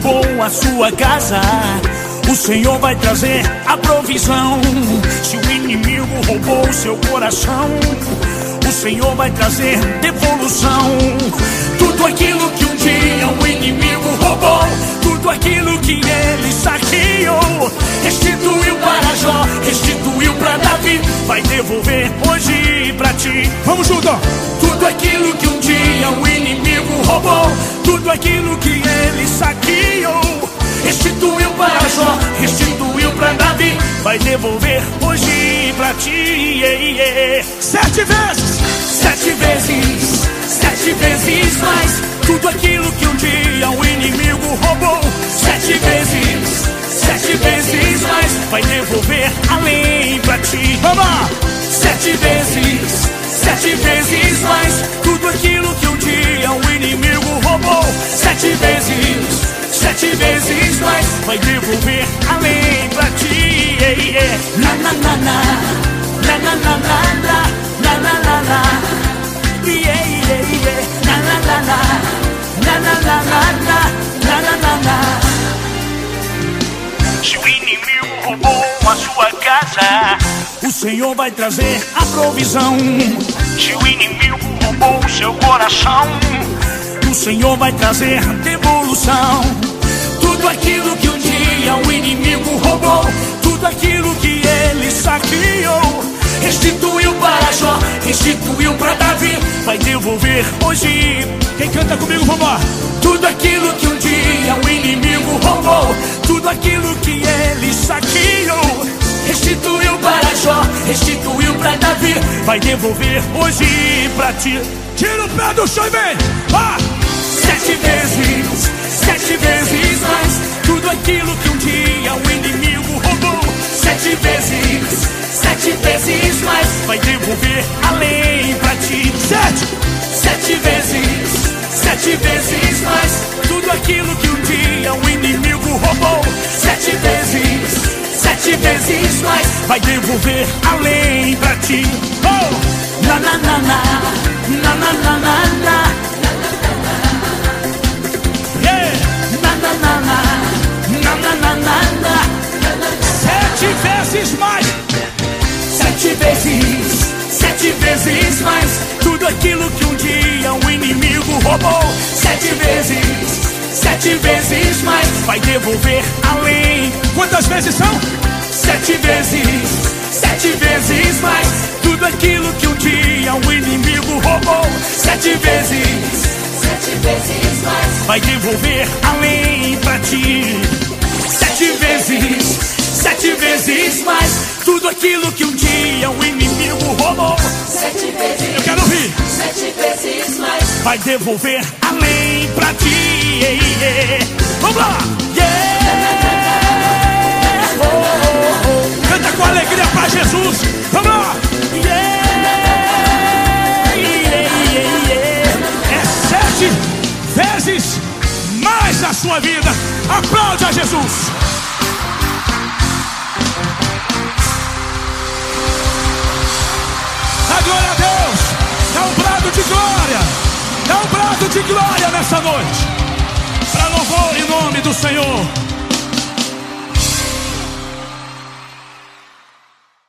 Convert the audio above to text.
roubou a sua casa, o Senhor vai trazer a provisão. Se o inimigo roubou o seu coração, o Senhor vai trazer devolução. Tudo aquilo que um dia o inimigo roubou, tudo aquilo que ele saqueou, restituiu para Jó, restituiu para Davi, vai devolver hoje pra ti. Vamos junto! Tudo aquilo que um dia o inimigo roubou, tudo aquilo que ele saqueou, restituiu para Jó, restituiu para Davi, vai devolver hoje pra ti. 7 vezes! 7 vezes, 7 vezes mais, tudo aquilo que um dia o inimigo roubou. 7 vezes, 7 vezes mais, vai devolver além pra ti. Vamos! 7 vezes, 7 vezes mais, tudo aquilo que um dia o inimigo roubou. 7 vezes, 7 vezes mais, vai devolver além pra ti. Na na na na, na na na na, na na na na. Na na na na, na na na na, na na na na. Se o inimigo roubou a sua casa, o Senhor vai trazer a provisão. Se o inimigo roubou o seu coração, o Senhor vai trazer devolução. Tudo aquilo que um dia o inimigo roubou, tudo aquilo que ele saqueou, restituiu para Jó, restituiu para Davi, vai devolver hoje. Quem canta comigo, vamos! Tudo aquilo que um dia o inimigo roubou, tudo aquilo que ele saqueou, restituiu para Jó, restituiu para Davi, vai devolver hoje pra ti. Tira o pé do chão e vem! 7 vezes, 7 vezes mais, tudo aquilo que um dia o inimigo roubou. 7 vezes, 7 vezes mais, vai devolver além pra ti. 7 vezes, 7 vezes mais, tudo aquilo que um dia o inimigo roubou. 7 vezes, 7 vezes mais, vai devolver além pra ti. Oh! Na na na na, na na na na na. Na na na, na na na na na. 7 vezes mais! 7 vezes, 7 vezes mais, tudo aquilo que um dia o inimigo roubou. 7 vezes, 7 vezes mais, vai devolver além. Quantas vezes são? 7 vezes, 7 vezes mais, tudo aquilo que um dia o inimigo roubou. 7 vezes, 7 vezes mais, vai devolver além pra ti. 7 vezes, 7 vezes mais, tudo aquilo que um dia o inimigo roubou. 7 vezes, eu quero ouvir. 7 vezes mais, vai devolver além pra ti. Vamos lá! Oh, oh, oh. Canta com alegria pra Jesus! Vamos lá! É 7 vezes mais a sua vida. Aplaude a Jesus! Dá glória a Deus! Dá um brado de glória! Dá um brado de glória nessa noite! Para louvor em nome do Senhor!